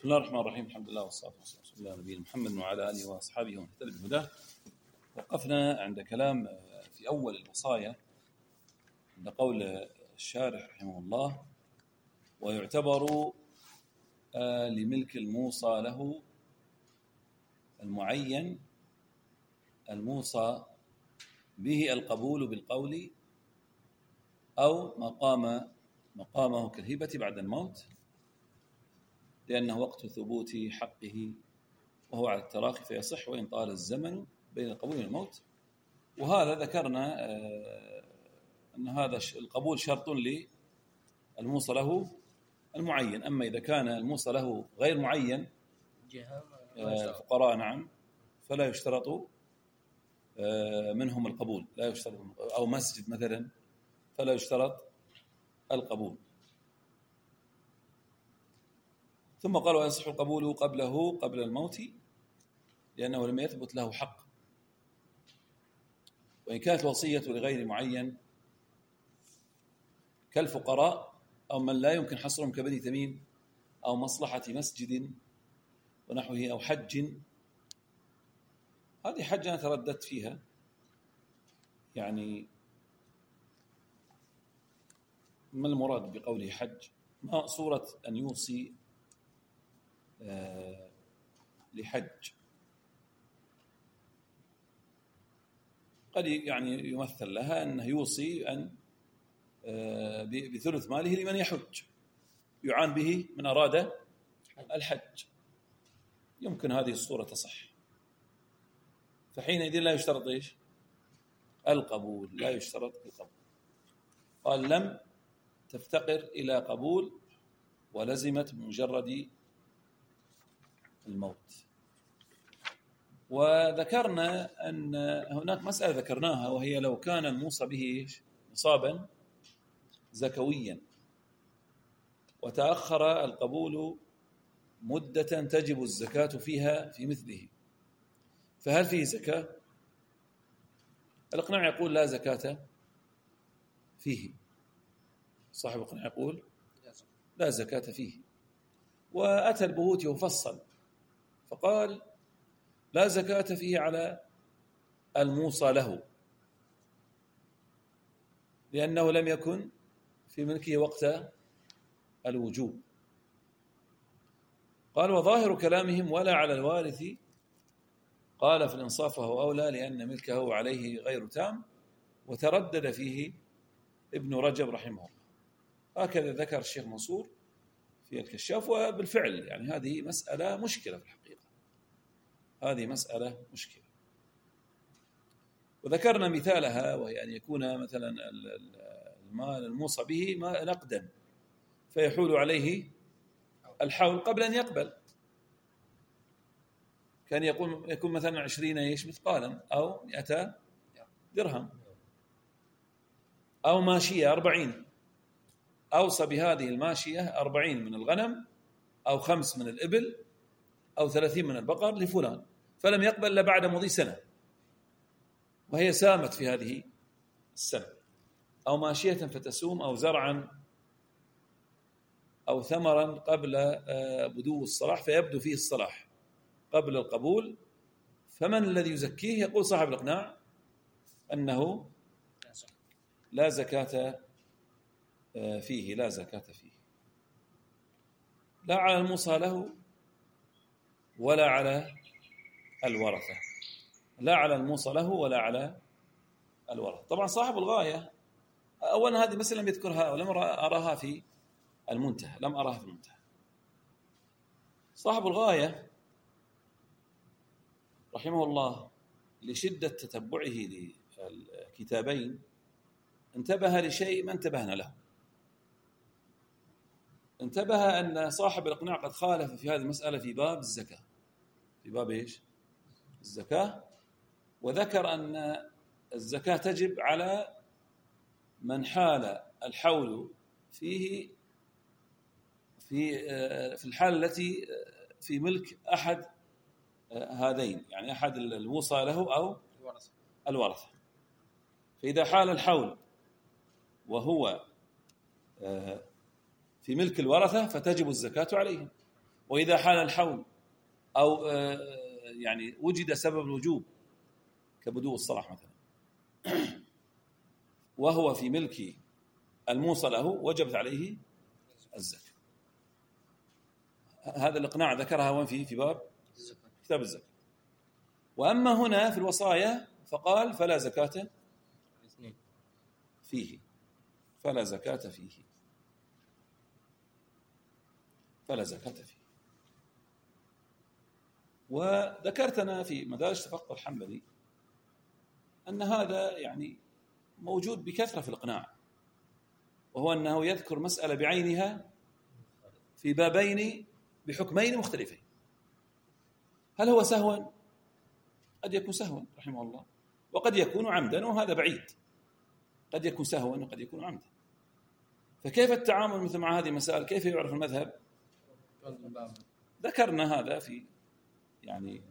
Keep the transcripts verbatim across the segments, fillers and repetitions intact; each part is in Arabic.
بسم الله الرحمن الرحيم. الحمد لله والصلاة والسلام على نبينا محمد وعلى آله وأصحابه ومن اهتدى بهداه. وقفنا عند كلام في أول الوصايا عند قول الشارح رحمه الله: ويعتبر لملك الموصى له المعين الموصى به القبول بالقول أو مقام مقامه كالهبة بعد الموت، لأنه وقت ثبوت حقه وهو على التراخي فيصح وإن طال الزمن بين القبول والموت. وهذا ذكرنا أن هذا القبول شرط للموصى له المعين. أما إذا كان الموصى له غير معين الفقراء نعم فلا يشترط منهم القبول، لا يشترط، أو مسجد مثلا فلا يشترط القبول. ثم قال: ويصح القبول قبله قبل الموت لأنه لم يثبت له حق. وإن كانت الوصية لغير معين كالفقراء أو من لا يمكن حصرهم كبني تميم أو مصلحة مسجد ونحوه أو حج، هذه حج أنا ترددت فيها، يعني ما المراد بقوله حج؟ ما صورة أن يوصي آه لحج؟ قد يعني يمثل لها أنه يوصي أن آه بثلث ماله لمن يحج يعان به من أراد الحج، يمكن هذه الصورة تصح، فحينئذ لا يشترط إيش؟ القبول، لا يشترط القبول. قال: لم تفتقر إلى قبول ولزمت مجرد الموت. وذكرنا أن هناك مسألة ذكرناها، وهي لو كان الموصى به نصابا زكويا وتأخر القبول مدة تجب الزكاة فيها في مثله، فهل فيه زكاة؟ الإقناع يقول لا زكاة فيه، صاحب الإقناع يقول لا زكاة فيه. وأتى البهوتي وفصل فقال: لا زكاة فيه على الموصى له لأنه لم يكن في ملكه وقت الوجوب. قال: وظاهر كلامهم ولا على الوارث. قال: في الإنصاف فهو أولى لأن ملكه عليه غير تام. وتردد فيه ابن رجب رحمه الله. هكذا ذكر الشيخ منصور في الكشاف. وبالفعل يعني هذه مسألة مشكلة في الحقيقة، هذه مسألة مشكلة. وذكرنا مثالها، وهي أن يكون مثلا المال الموصى به ما نقدا فيحول عليه الحول قبل أن يقبل، كان يقول يكون مثلا عشرين إيش مثقالا أو مئة درهم أو ماشية أربعين، أوصى بهذه الماشية أربعين من الغنم أو خمس من الإبل أو ثلاثين من البقر لفلان، فلم يقبل إلا بعد مضي سنة وهي سامت في هذه السنة، أو ماشية فتسوم أو زرعا أو ثمرا قبل بدو الصلاح فيبدو فيه الصلاح قبل القبول، فمن الذي يزكيه؟ يقول صاحب الإقناع أنه لا زكاة فيه، لا زكاة فيه، لا على الموصى له ولا على الورثة، لا على الموصى له ولا على الورثة. طبعا صاحب الغاية أولا هذه مسألة لم يذكرها ولم أراها في المنتهى، لم أراها في المنتهى. صاحب الغاية رحمه الله لشدة تتبعه للكتابين انتبه لشيء ما انتبهنا له. انتبه أن صاحب الإقناع قد خالف في هذه المسألة في باب الزكاة، في باب إيش؟ الزكاة، وذكر أن الزكاة تجب على من حال الحول فيه في في الحالة التي في ملك أحد هذين، يعني أحد الوصى له أو الورثة. فإذا حال الحول وهو في ملك الورثة فتجب الزكاة عليهم، وإذا حال الحول أو يعني وجد سبب الوجوب كبدو الصلاح مثلا وهو في ملك الموصى له وجبت عليه الزكاة. هذا الإقناع ذكرها وين فيه في باب كتاب الزكاة. وأما هنا في الوصايا فقال فلا زكاة فيه فلا زكاة فيه فلا زكاة فيه. وذكرتنا في مدارج تفقه الحنبلي أن هذا يعني موجود بكثرة في الإقناع، وهو أنه يذكر مسألة بعينها في بابين بحكمين مختلفين. هل هو سهوا؟ قد يكون سهوا رحمه الله، وقد يكون عمدا، وهذا بعيد. قد يكون سهوا وقد يكون عمدا. فكيف التعامل مثل مع هذه المسائل؟ كيف يعرف المذهب؟ ذكرنا هذا في يعني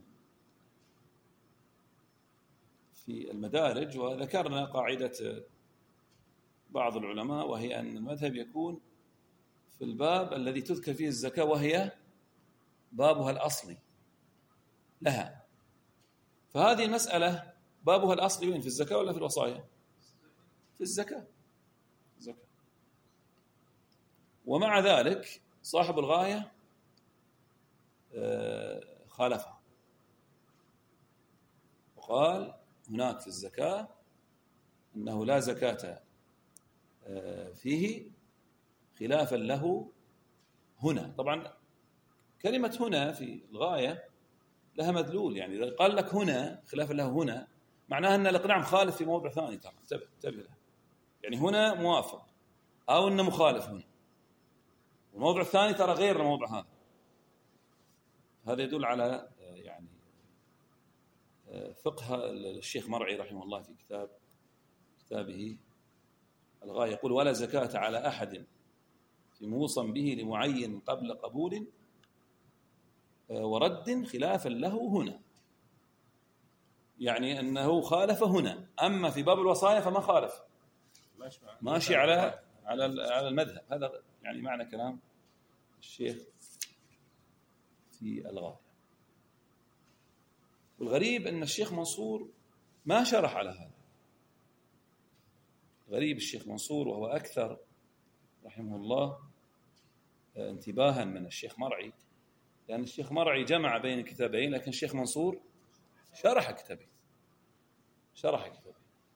في المدارج، وذكرنا قاعدة بعض العلماء وهي أن المذهب يكون في الباب الذي تذكر فيه الزكاة وهي بابها الأصلي لها. فهذه المسألة بابها الأصلي وين؟ في الزكاة ولا في الوصايا؟ في الزكاة. الزكاة. ومع ذلك صاحب الغاية خالفه وقال هناك في الزكاة أنه لا زكاة فيه خلافا له هنا. طبعا كلمة هنا في الغاية لها مدلول، يعني إذا قال لك هنا خلافا له هنا معناها أن الإقناع مخالف في موضع ثاني. ترى انتبه انتبه له، يعني هنا موافق أو أنه مخالف هنا، والموضع الثاني ترى غير الموضع هذا. هذا يدل على يعني فقه الشيخ مرعي رحمه الله في كتاب كتابه الغاية. يقول ولا زكاة على أحد في موصى به لمعين قبل قبول ورد خلافا له هنا، يعني أنه خالف هنا. أما في باب الوصايا فما خالف، ماشي على على على المذهب. هذا يعني معنى كلام الشيخ في الغاية. والغريب أن الشيخ منصور ما شرح على هذا. غريب الشيخ منصور وهو أكثر رحمه الله انتباها من الشيخ مرعي، لأن الشيخ مرعي جمع بين الكتابين، لكن الشيخ منصور شرح كتابين شرح كتابين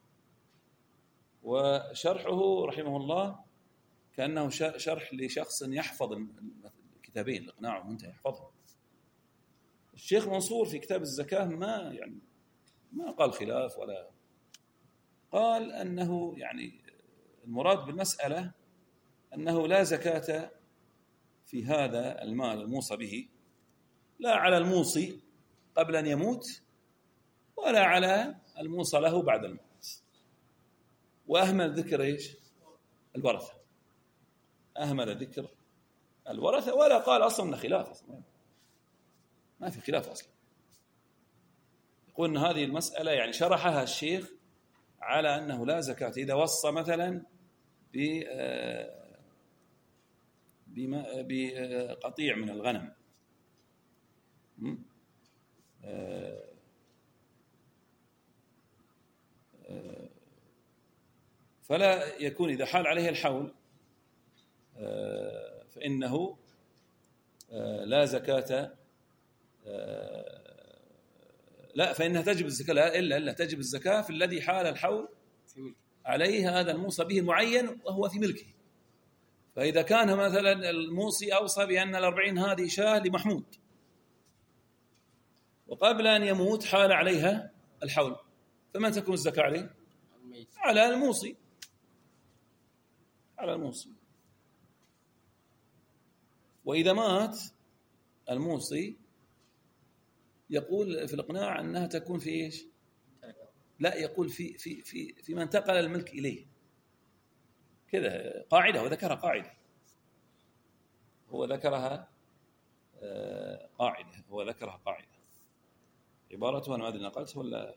وشرحه رحمه الله كأنه شرح لشخص يحفظ الكتابين، الإقناع ومنتهى يحفظهم. الشيخ منصور في كتاب الزكاة ما يعني ما قال خلاف، ولا قال أنه يعني المراد بالمسألة أنه لا زكاة في هذا المال الموصى به، لا على الموصي قبل أن يموت ولا على الموصى له بعد الموت. وأهمل ذكر إيش؟ الورثة. أهمل ذكر الورثة، ولا قال أصلا أن خلاف أصلا. ما في خلاف أصلا. يقول أن هذه المسألة يعني شرحها الشيخ على أنه لا زكاة إذا وصى مثلا بقطيع من الغنم، فلا يكون إذا حال عليه الحول فإنه لا زكاة، لا فإنها تجب الزكاة، لا إلا إلا تجب الزكاة في الذي حال الحول عليه هذا الموصى به المعين وهو في ملكه. فإذا كان مثلا الموصي أوصى بأن الأربعين هذه شاة لمحمود، وقبل أن يموت حال عليها الحول، فمن تكون الزكاة عليه؟ على الموصي، على الموصي. وإذا مات الموصي يقول في الإقناع أنها تكون في إيش؟ لا، يقول في في في في من انتقل الملك إليه. كذا قاعدة، وذكرها قاعدة، هو ذكرها قاعدة هو ذكرها قاعدة عبارتها أنا ما أدري نقلتها ولا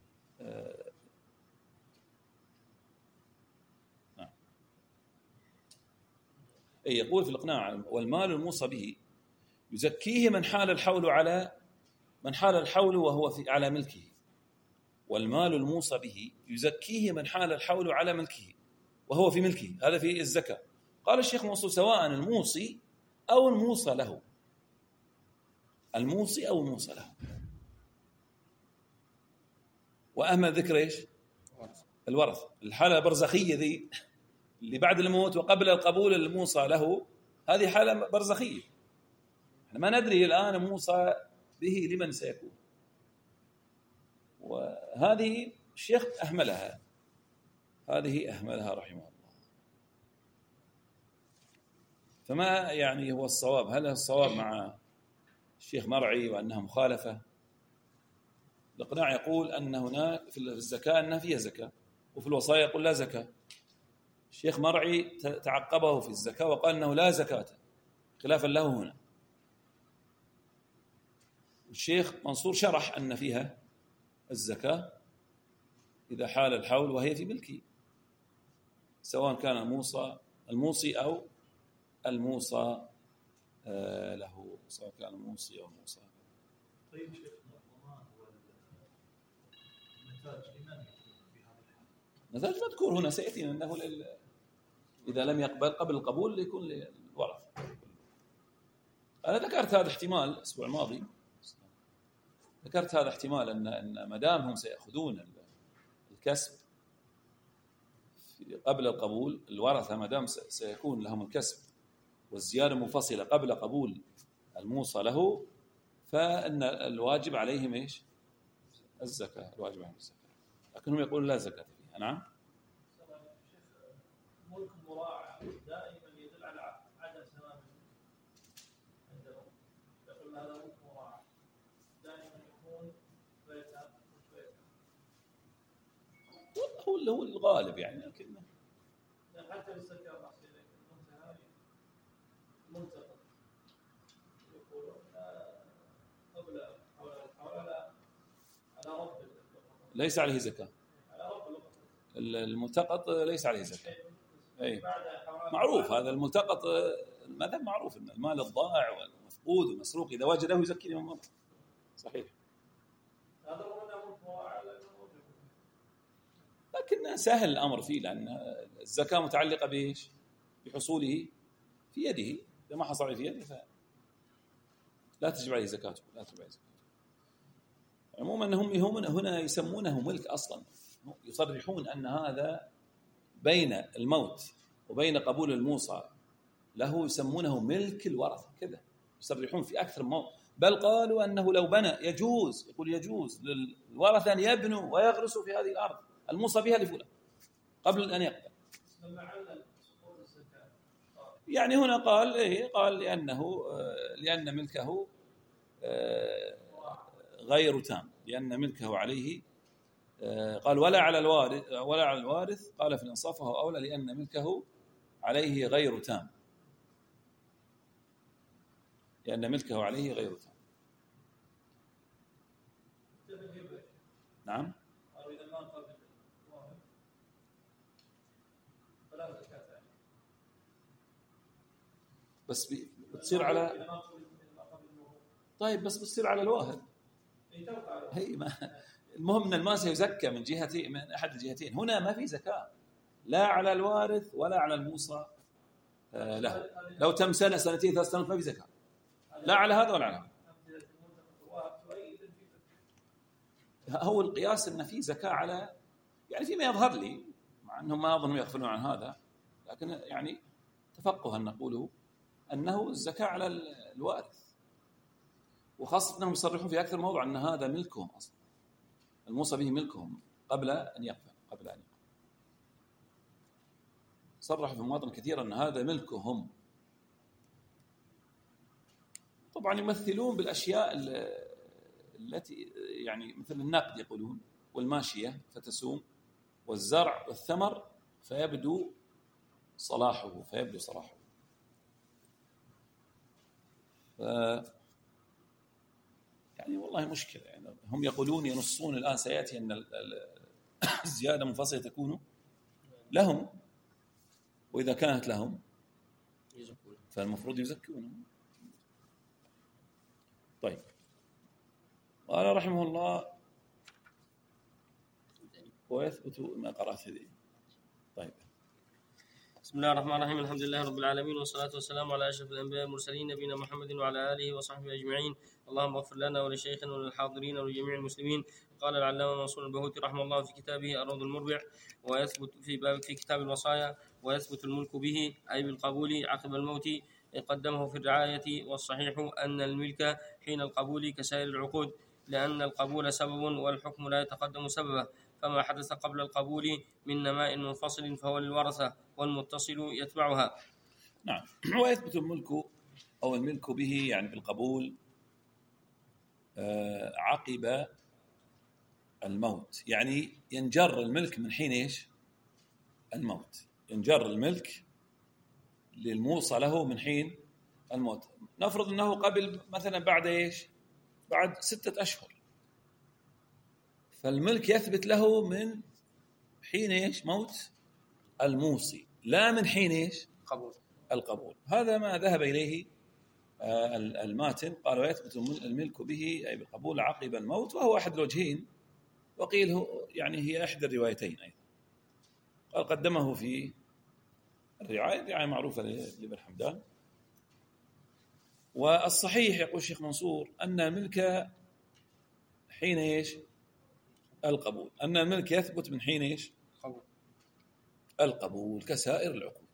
نعم. أي يقول في الإقناع: والمال الموصى به يزكيه من حال الحول على من حال الحول وهو في على ملكه. والمال الموصى به يزكيه من حال الحول على ملكه وهو في ملكه، هذا في الزكاة. قال الشيخ موصول: سواء الموصي أو الموصى له، الموصي أو الموصى له. وأهم ذكر إيش؟ الورث. الحالة البرزخية ذي اللي بعد الموت وقبل القبول الموصى له، هذه حالة برزخية، احنا ما ندري الآن موصى به لمن سيكون، وهذه الشيخ أهملها، هذه أهملها رحمه الله. فما يعني هو الصواب؟ هل الصواب مع الشيخ مرعي وأنها مخالفة؟ الإقناع يقول أن هناك في الزكاة أنها فيها زكاة، وفي الوصايا يقول لا زكاة. الشيخ مرعي تعقبه في الزكاة وقال أنه لا زكاة، خلافا له هنا. الشيخ منصور شرح أن فيها الزكاة إذا حال الحول وهي في ملكه، سواء كان الموصى الموصي أو الموصى آه له، سواء كان الموصي أو الموصى. طيب شيخ، ما هو النتاج لمن في هذا الحال؟ نتاج مذكور هنا سيأتي أنه لل... إذا لم يقبل قبل القبول يكون للورث. أنا ذكرت هذا احتمال الأسبوع الماضي، ذكرت هذا احتمال أن أن ما دام هم سيأخذون الكسب قبل القبول، الورثة ما دام سيكون لهم الكسب والزيادة منفصلة قبل قبول الموصى له، فإن الواجب عليهم إيش؟ الزكاة، الواجب عليهم الزكاة، لكنهم يقولون لا زكاة فيها. نعم. ملك مراعى دائما يدل على عدم تمام عندهم، يقول هذا ملك مراعى دائما يكون بيتا بيتا، هو اللي هو الغالب يعني، لكن حتى الزكاة معصية المنتهى منتقد يقولون قبل حول على على رب ليس عليه زكاة، الملتقط ليس عليه زكاة. أي معروف هذا الملتقط، ماذا معروف أن المال الضائع والمفقود والمسروق إذا وجده يزكي لمن مضى. صحيح. لكن سهل الأمر فيه، لأن الزكاة متعلقة بإيش؟ بحصوله في يده، إذا ما حصل في يده لا تجب عليه زكاته، لا تجب عليه زكاته. عموما هم هنا يسمونه ملك أصلا، يصرحون أن هذا بين الموت وبين قبول الموصى له يسمونه ملك الورثة، كذا يصرحون في أكثر موضع. بل قالوا أنه لو بنى يجوز، يقول يجوز للورثة أن يبنوا ويغرسوا في هذه الأرض الموصى بها لفلان قبل أن يقبل. يعني هنا قال إيه؟ قال لأنه لأن ملكه غير تام، لأن ملكه عليه، قال ولا على الوارث ولا على الوارث قال في الإنصاف وهو أولى لأن ملكه عليه غير تام، لأن ملكه عليه غير تام. نعم. بس بتصير على طيب بس بتصير على الواهب. هي ما المهم ان المال سيزكى من جهتين، من احد الجهتين. هنا ما في زكاه لا على الوارث ولا على الموصى له، لو تم سنه سنتين ثلاث سنوات ما في زكاه لا على هذا ولا على هذا. هو القياس ان في زكاه على، يعني فيما يظهر لي، مع انهم ما اظنهم يغفلون عن هذا، لكن يعني تفقها نقوله انه الزكاه على الوارث، وخاصه انهم يصرحون في اكثر موضع ان هذا ملكهم اصلا، الموصى به ملكهم قبل ان يقبل قبل ان يقبل صرحوا في مواطن كثيرة ان هذا ملكهم. طبعا يمثلون بالاشياء التي يعني مثل النقد يقولون، والماشيه فتسوم، والزرع والثمر فيبدو صلاحه فيبدو صلاحه. ف يعني والله مشكلة، يعني هم يقولون ينصون الآن سيأتي أن الزيادة منفصلة تكون لهم، وإذا كانت لهم فالمفروض يزكونه. طيب، قال رحمه الله ويثبت ما قرأت هذه. طيب، بسم الله الرحمن الرحيم. الحمد لله رب العالمين، والصلاة والسلام على أشرف الأنبياء والمرسلين نبينا محمد وعلى آله وصحبه أجمعين. اللهم اغفر لنا ولشيخنا وللحاضرين ولجميع المسلمين. قال العلامة منصور البهوتي رحمه الله في كتابه الروض المربع: ويثبت في باب في كتاب الوصايا: ويثبت الملك به أي بالقبول عقب الموت قدمه في الرعاية. والصحيح أن الملك حين القبول كسائر العقود، لأن القبول سبب والحكم لا يتقدم سببه، فما حدث قبل القبول من نماء منفصل فهو للورثة والمتصل يتبعها. نعم. ويثبت الملك أو الملك به يعني بالقبول آه عقب الموت، يعني ينجر الملك من حين إيش؟ الموت. ينجر الملك للموصى له من حين الموت. نفرض أنه قبل مثلا بعد إيش؟ بعد ستة أشهر، فالملك يثبت له من حين إيش؟ موت الموصي، لا من حين إيش؟ قبول. القبول. هذا ما ذهب إليه الماتن. قال ويثبت الملك به أي بالقبول عقب الموت، وهو أحد الوجهين، وقيل هو يعني هي إحدى الروايتين أيضا. قال قدمه في الرعاية، الرعاية معروفة لابن حمدان. والصحيح يقول الشيخ منصور أن الملك حين إيش؟ القبول. أن الملك يثبت من حين إيش؟ قبول. القبول كسائر العقود.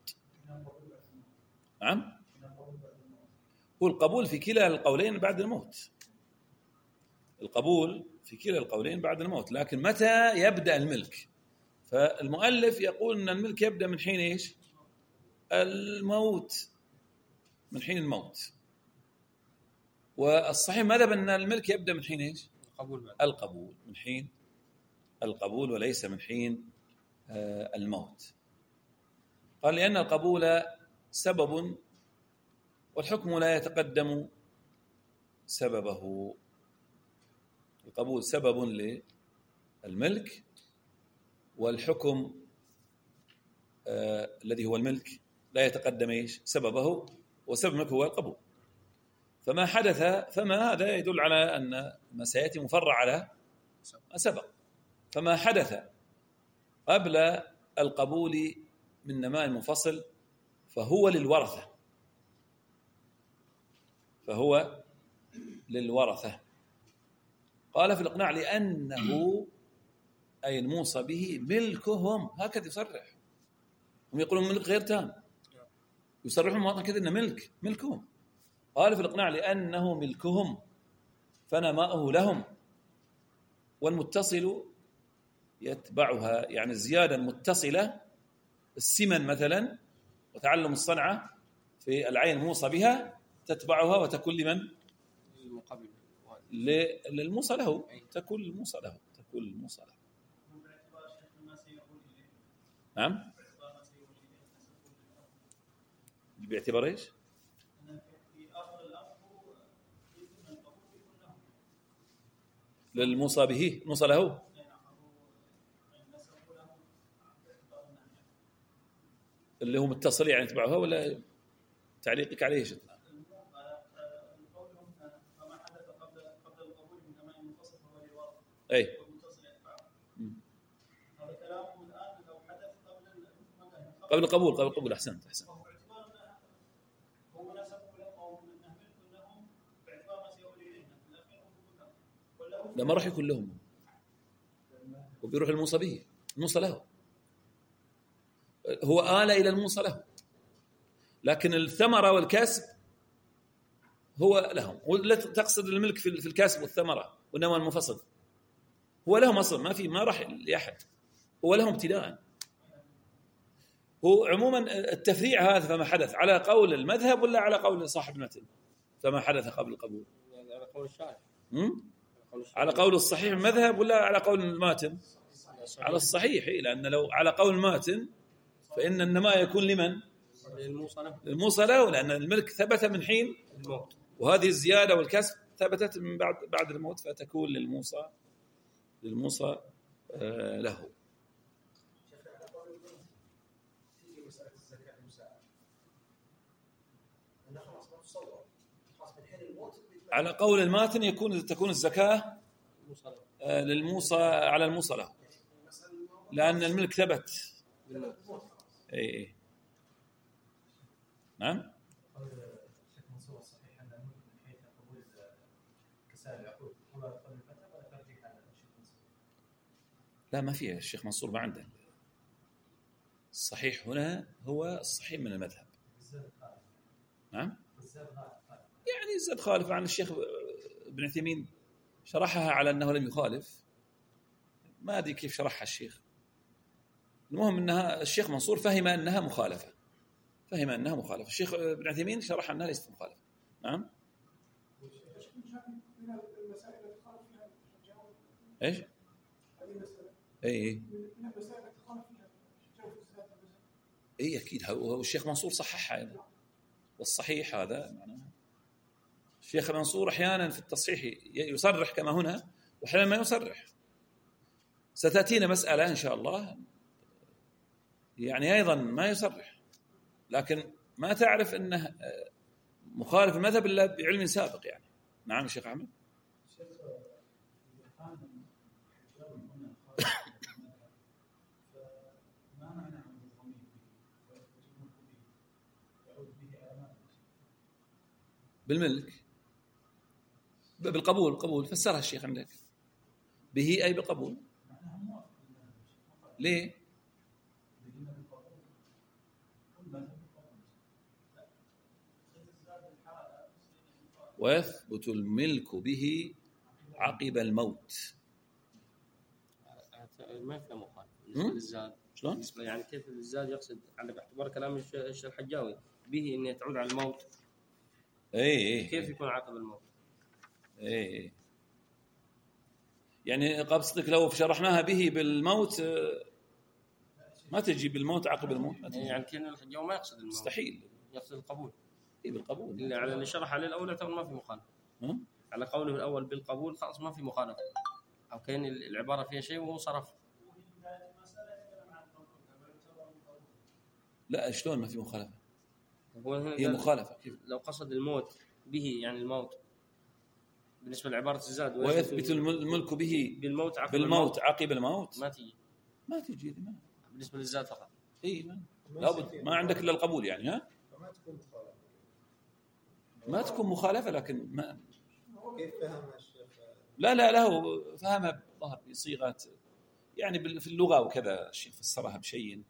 نعم، هو القبول في كلا القولين بعد الموت. القبول في كلا القولين بعد الموت، لكن متى يبدأ الملك؟ فالمؤلف يقول أن الملك يبدأ من حين إيش؟ الموت، من حين الموت. والصحيح ماذا أن الملك يبدأ من حين إيش؟ القبول. القبول، من حين القبول وليس من حين الموت. قال لأن القبول سبب والحكم لا يتقدم سببه. القبول سبب للملك، والحكم آه الذي هو الملك لا يتقدم إيش؟ سببه، وسبب الملك هو القبول. فما حدث فما هذا يدل على أن ما سيأتي مفرع على ما سبق. فما حدث قبل القبول من نماء منفصل فهو للورثة، فهو للورثة. قال في الإقناع لأنه أي الموصى به ملكهم، هكذا يصرح. هم يقولون ملك غير تام، يصرحون مواطن كذا إنه ملك ملكهم. قال في الإقناع لأنه ملكهم فنماؤه لهم، والمتصل يتبعها، يعني الزيادة المتصلة السمن مثلا وتعلم الصنعة في العين الموصى بها تتبعها وتكون لمن؟ المقابل للموصى له، تكون الموصى له، تكون الموصى له. نعم، باعتبار ايش؟ للموصى به، موصى له، اللي هو متصل يعني تبعها، ولا تعليقك عليه شيء؟ اي قبل القبول، قبل القبول. احسنت احسنت. لما راح يكون لهم وبيروح الموصى به، الموصى له، هو آل إلى الموصى له، لكن الثمرة والكسب هو لهم. ولا تقصد الملك في الكسب والثمرة والنماء المنفصل؟ هو لهم أصلا، ما في ما راح لأحد، هو لهم ابتداء. هو عموما التفريع هذا فما حدث على قول المذهب ولا على قول صاحب المتن؟ فما حدث قبل القبول على قول الشارع، على قول الصحيح المذهب ولا على قول الماتن؟ على الصحيح، لأن لو على قول الماتن فإن النماء يكون لمن؟ للموصى له، لأن الملك ثبت من حين الموت، وهذه الزيادة والكسب ثبتت من بعد بعد الموت، فتكون للموصى للموصى آه له. على قول الماتن يكون تكون الزكاة للموصى على الموصى له، لأن الملك ثبت. اي اي نعم. لا ما فيها الشيخ منصور، ما عنده. الصحيح هنا هو الصحيح من المذهب. نعم يعني الزاد خالف عن الشيخ ابن عثيمين، شرحها على أنه لم يخالف، ما أدري كيف شرحها الشيخ. المهم أنها الشيخ منصور فهم أنها مخالفة، فهم أنها مخالفة. الشيخ ابن عثيمين شرح أنها ليست مخالفة. نعم إيش؟ إيه إيه أكيد هو الشيخ منصور صححها أيضا، والصحيح هذا معناه الشيخ منصور أحيانا في التصحيح يصرح كما هنا، وأحيانا ما يصرح. ستأتينا مسألة إن شاء الله يعني أيضا ما يصرح، لكن ما تعرف أنه مخالف المذهب إلا بعلم سابق يعني. نعم الشيخ أحمد. بالملك بالقبول، قبول فسرها الشيخ عندك به أي بالقبول. ليه؟ ويثبت الملك به عقب الموت. ما في مخالفة بالنسبة للزاد. شلون؟ يعني كيف الزاد يقصد على باعتبار كلام الشيخ الحجاوي به إنه تعود على الموت. اي اي كيف يكون عقب الموت؟ اي يعني قصدك لو شرحناها به بالموت ما تجي بالموت عقب الموت، ما تجي. يعني كأن الحجاوي ما يقصد الموت، مستحيل، يقصد القبول. اي بالقبول اللي على اللي شرح عليه الأول ترى ما في مخالفة. على قوله الأول بالقبول خلاص ما في مخالفة، أو كأن العبارة فيها شيء وهو صرف. لا شلون ما في مخالفة؟ هي مخالفة. لو قصد الموت به يعني الموت بالنسبة لعبارة الزاد ويثبت الملك به بالموت عقب بالموت الموت. عقب الموت ما تيجي ما تيجي ما. بالنسبة للزاد فقط. اي ما لابد ما عندك الا القبول يعني. ها ما تكون مخالفة، ما تكون مخالفة لكن ما كيف فهم الشيخ؟ لا لا له فهمها ظهر بصيغة يعني في اللغة وكذا. الشيخ فسرها بشيء.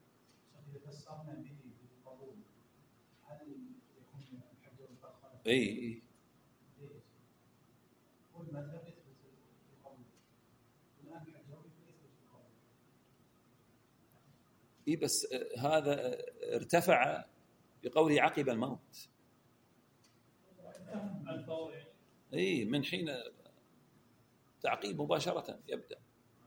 اي اي اي بس هذا ارتفع بقوله عقب الموت. اي من حين تعقيب مباشرة يبدأ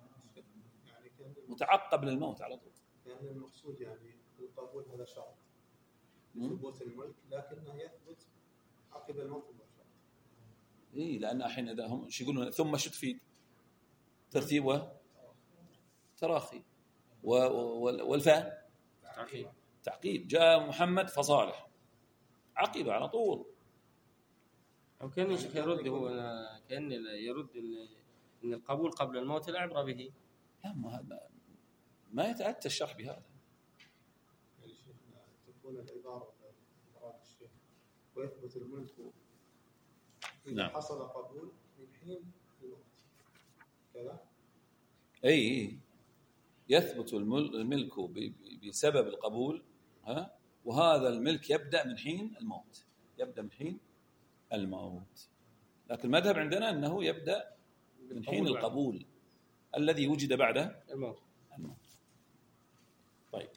متعقب للموت على طول. يعني المقصود يعني القبول هذا شرط لثبوت الملك، لكنه يثبت عقب الموت مباشرة. اي لأن الحين إذا هم شو يقولون ثم شو تفيد؟ ترتيب وتراخي والفاء تعقيب. تعقيب. جاء محمد فصالح عقب على طول. أو كان يرد هو كأن يرد إن القبول قبل الموت لا عبرة به. لا ما ما يتأتى الشرح بهذا. يعني شيخنا تكون العبارة عبارة الشيخ ويثبت الملك إذا نعم. حصل قبول من حين الموت كذا. أي يثبت الملك بسبب القبول. ها وهذا الملك يبدأ من حين الموت، يبدأ من حين الموت. لكن المذهب عندنا أنه يبدأ من حين القبول الذي وجد بعد الموت. الموت. طيب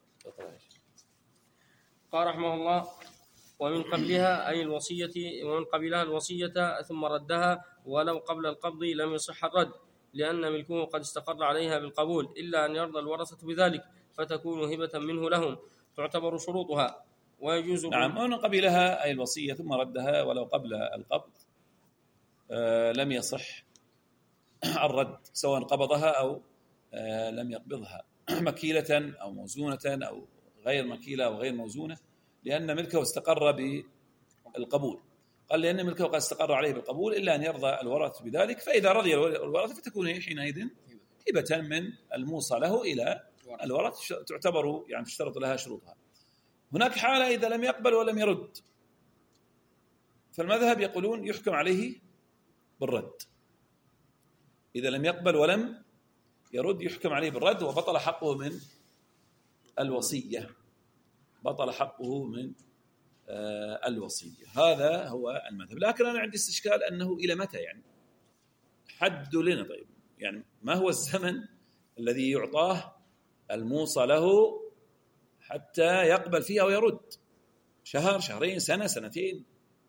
قال رحمه الله ومن قبلها أي الوصية ومن قبلها الوصية ثم ردها ولو قبل القبض لم يصح الرد، لأن ملكه قد استقر عليها بالقبول، إلا أن يرضى الورثة بذلك فتكون هبة منه لهم تعتبر شروطها ويجوز. نعم. ومن قبلها أي الوصية ثم ردها ولو قبل القبض آه لم يصح الرد، سواء قبضها أو آه لم يقبضها، مكيلة أو موزونة أو غير مكيلة أو غير موزونة، لأن ملكه استقر القبول. قال لأن ملكه قد استقر عليه بالقبول إلا أن يرضى الورثة بذلك، فإذا رضي الورثة فتكون حينئذ هبة من الموصى له إلى الورثة، تعتبر يعني تشترط لها شروطها. هناك حالة إذا لم يقبل ولم يرد، فالمذهب يقولون يحكم عليه بالرد. إذا لم يقبل ولم يرد يحكم عليه بالرد، وبطل حقه من الوصية، بطل حقه من آه الوصية. هذا هو المذهب. لكن أنا عندي استشكال أنه إلى متى يعني حد لنا؟ طيب يعني ما هو الزمن الذي يعطاه الموصى له حتى يقبل فيه أو يرد؟ شهر، شهرين، سنة، سنتين؟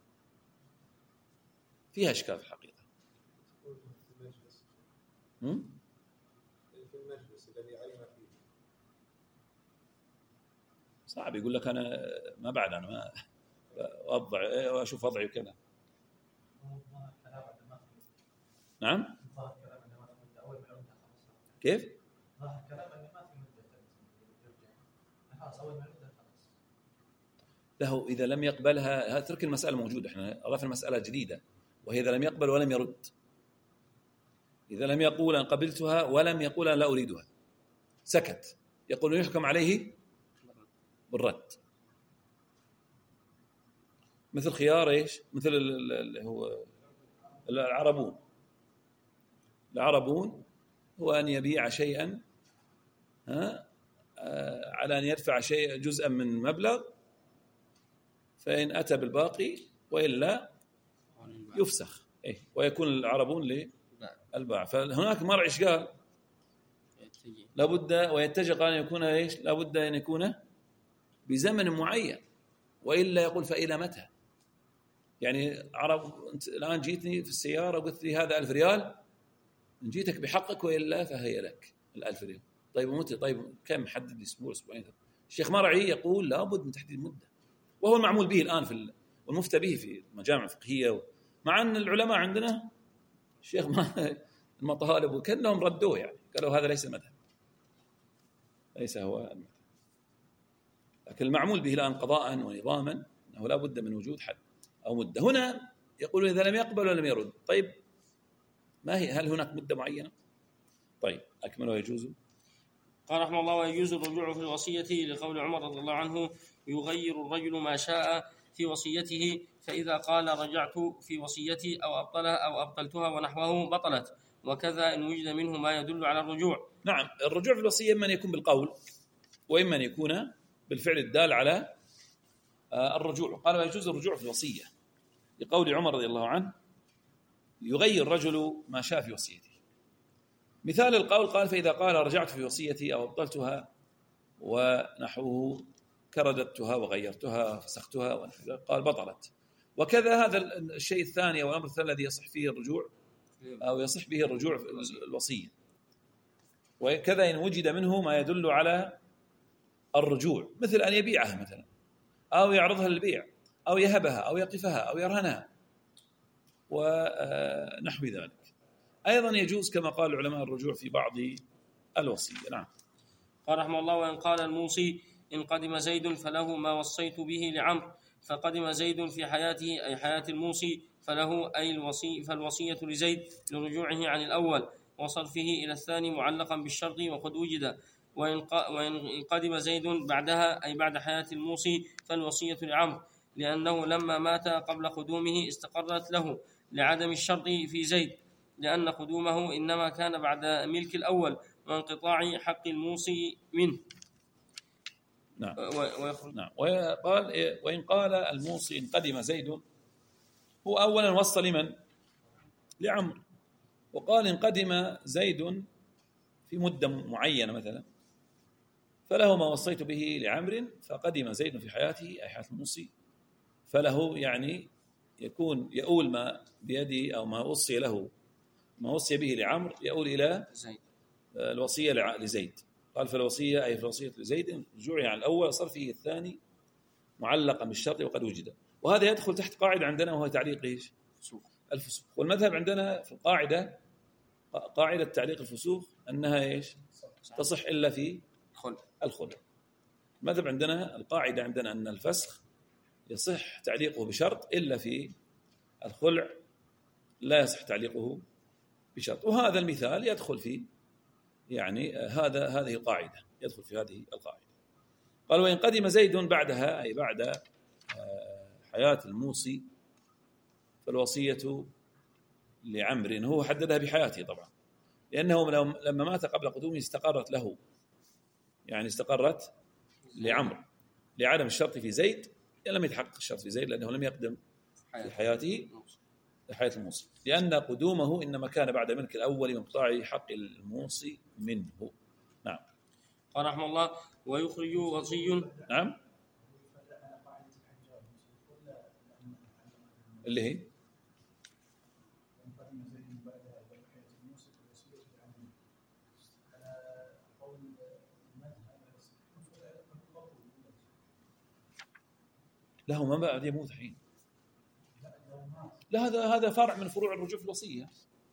فيها إشكال في الحقيقة. هم؟ في المجلس الذي علم فيه صعب يقول لك أنا ما بعد أنا ما أوضع وأشوف وضعي وكذا. نعم كيف؟ له إذا لم يقبلها ترك المسألة موجودة، احنا أضاف المسألة جديدة وهي إذا لم يقبل ولم يرد. إذا لم يقول أن قبلتها ولم يقول أن لا أريدها سكت، يقول يحكم عليه بالرد. مثل خيار إيش؟ مثل اللي هو العربون. العربون هو أن يبيع شيئا ها على أن يدفع شيء جزءا من مبلغ، فإن أتى بالباقي وإلا يفسخ إيه، ويكون العربون للباع. فهناك مرعي إيش قال؟ لابد ويتجه قال أن يكون إيش؟ لابد أن يكون بزمن معين، وإلا يقول فإلى متى؟ يعني عرب أنت الآن جيتني في السيارة وقلت لي هذا ألف ريال، جيتك بحقك وإلا فهي لك الألف ريال. طيب متى؟ طيب كم؟ حدد أسبوع أسبوعين. الشيخ مرعي يقول لابد من تحديد مدة، وهو المعمول به الآن في والمفتى به في المجامع الفقهية، مع أن العلماء عندنا الشيخ ما المطالب وكأنهم ردوه، يعني قالوا هذا ليس المذهب، ليس هو المذهب. لكن المعمول به الآن قضاء ونظاما أنه لا بد من وجود حد أو مدة. هنا يقول إذا لم يقبل ولم يرد. طيب ما هي؟ هل هناك مدة معينة؟ طيب أكمل. ويجوز قال رحمه الله: ويجوز الرجوع في الوصية لقول عمر رضي الله عنه: يغير الرجل ما شاء في وصيته، فإذا قال رجعت في وصيتي أو أبطلها أو أبطلتها ونحوه بطلت، وكذا إن وجد منه ما يدل على الرجوع. نعم، الرجوع في الوصية إما أن يكون بالقول وإما أن يكون بالفعل الدال على الرجوع. قال ويجوز الرجوع في الوصية لقول عمر رضي الله عنه: يغير الرجل ما شاء في وصيته. مثال القول قال: فإذا قال رجعت في وصيتي أو أبطلتها ونحوه كرددتها وغيرتها فسختها ونحوه، قال بطلت. وكذا هذا الشيء الثاني أو الأمر الثاني الذي يصح فيه الرجوع أو يصح به الرجوع في الوصية، وكذا إن وجد منه ما يدل على الرجوع، مثل أن يبيعها مثلا أو يعرضها للبيع أو يهبها أو يقفها أو يرهنها ونحو ذلك. أيضا يجوز كما قال العلماء الرجوع في بعض الوصية. نعم. قال رحمه الله: وإن قال الموصي: إن قدم زيد فله ما وصيت به لعمرو، فقدم زيد في حياته أي حياة الموصي فله أي الوصي فالوصية لزيد لرجوعه عن الأول وصرفه إلى الثاني معلقا بالشرط وقد وجد. وإن قدم زيد بعدها أي بعد حياة الموصي فالوصية لعمرو، لأنه لما مات قبل قدومه استقرت له لعدم الشرط في زيد، لأن قدومه إنما كان بعد ملك الأول وانقطاع حق الموصي منه. نعم. نعم. وقال وإن قال الموصي إن قدم زيد، هو أولا وصى لمن؟ لعمرو. وقال إن قدم زيد في مدة معينة مثلا فله ما وصيت به لعمرو، فقدم زيد في حياته أي حياة الموصي فله يعني يكون يؤول ما بيدي أو ما وصي له ما وصي به لعمرو يؤول إلى الوصية لزيد. قال فالوصية أي فالوصية لزيد رجوعها عن الأول صرفه الثاني معلقا بالشرط وقد وجد. وهذا يدخل تحت قاعدة عندنا وهو تعليق إيش؟ الفسوق. والمذهب عندنا في القاعدة قاعدة تعليق الفسوق أنها إيش؟ تصح إلا في الخلع. المذهب عندنا القاعدة عندنا أن الفسخ يصح تعليقه بشرط، إلا في الخلع لا يصح تعليقه بشرط. وهذا المثال يدخل في يعني هذا هذه القاعدة، يدخل في هذه القاعدة. قال وإن قدم زيد بعدها، أي بعد حياة الموصي، فالوصية لعمر. هو حددها بحياته طبعا، لأنه لما مات قبل قدومه استقرت له، يعني استقرت لعمر لعدم الشرط في زيد، لم يتحقق الشرط في زيد لأنه لم يقدم في حياته حياة الموصي، لأن قدومه إنما كان بعد ملك الأول من قطاع حق الموصي منه. نعم. قال رحمه الله ويخرج وصي. نعم. اللي هي له ما بعد يموت حين. لا، هذا هذا فرع من فروع الرجوع في الوصية.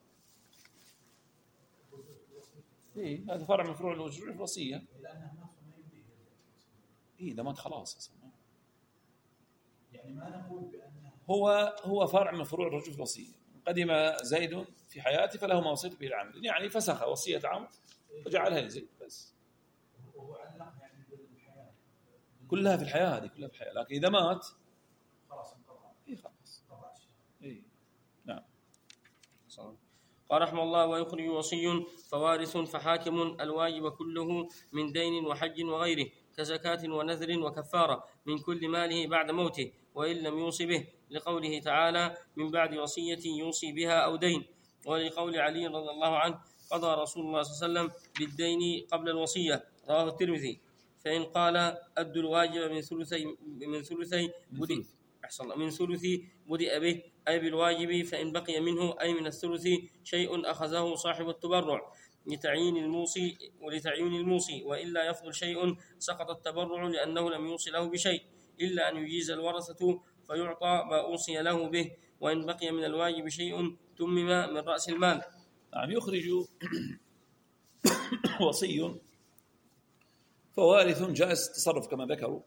إيه، هذا فرع من فروع الرجوع في الوصية. إيه، ده مات خلاص أصلا. يعني ما نقول بأنه هو هو فرع من فروع الرجوع في الوصية. قدم زيد في حياته فله ما وصيت به العمل، يعني فسخ وصية عمرو وجعلها لزيد بس. وهو علق يعني بالحياة كلها في الحياة، هذه كلها في الحياة، لكن إذا مات خلاص انقطع. إيه خلاص. إيه. نعم. قال رحمه الله ويخرج وصي فوارث فحاكم الواجب كله من دين وحج وغيره كزكاة ونذر وكفارة من كل ماله بعد موته وإن لم يوصي به، لقوله تعالى من بعد وصية يوصي بها أو دين، ولقول علي رضي الله عنه قضى رسول الله صلى الله عليه وسلم بالدين قبل الوصية، رواه الترمذي. فإن قال أدوا الواجب من ثلثي من ثلثي بدء من ثلثي بدأ به أي بالواجب، فإن بقي منه أي من الثلث شيء أخذه صاحب التبرع لتعيين الموصي ولتعيين الموصي، وإلا يفضل شيء سقط التبرع لأنه لم يوصي له بشيء، إلا أن يجيز الورثة فيعطى ما أوصي له به، وإن بقي من الواجب شيء تمم من رأس المال. نعم. يخرج وصي فوارث جائز التصرف كما ذكروا،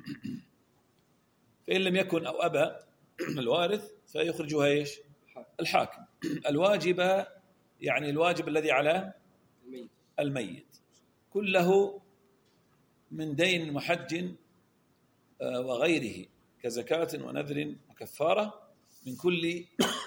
فإن لم يكن أو أبى الوارث فيخرجها إيش؟ الحاكم. الواجب يعني الواجب الذي على الميت كله من دين وحج وغيره كزكاة ونذر وكفارة من كل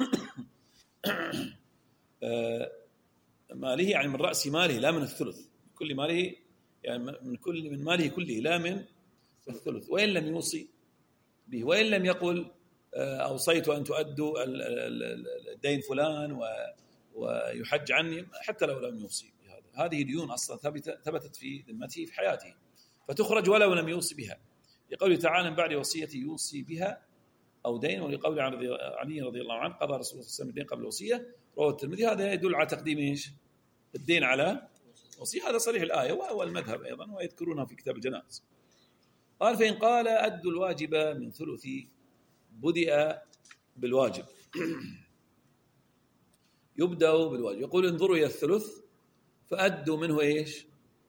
ماله، يعني من رأس ماله لا من الثلث، كل ماله يعني من كل من ماله كله لا من الثلث، وإن لم يوصي به، وإن لم يقل أوصيت أن تؤدوا الدين فلان ويحج عني، حتى لو لم يوصي بهذا. هذه ديون أصلا ثبتت في ذمته في حياته فتخرج ولو لم يوصي بها، لقوله تعالى من بعد وصية يوصي بها أو دين، ولقول علي رضي الله عنه قضى رسول الله صلى الله عليه وسلم الدين قبل الوصية، رواه الترمذي. هذا يدل على تقديم إيش؟ الدين على وصية، هذا صريح الآية وهو المذهب أيضا ويذكرونها في كتاب الجنائز. قال فإن قال أدوا الواجب من ثلث بدأ بالواجب يبدأ بالواجب، يقول انظروا إلى الثلث فأدوا منه إيش؟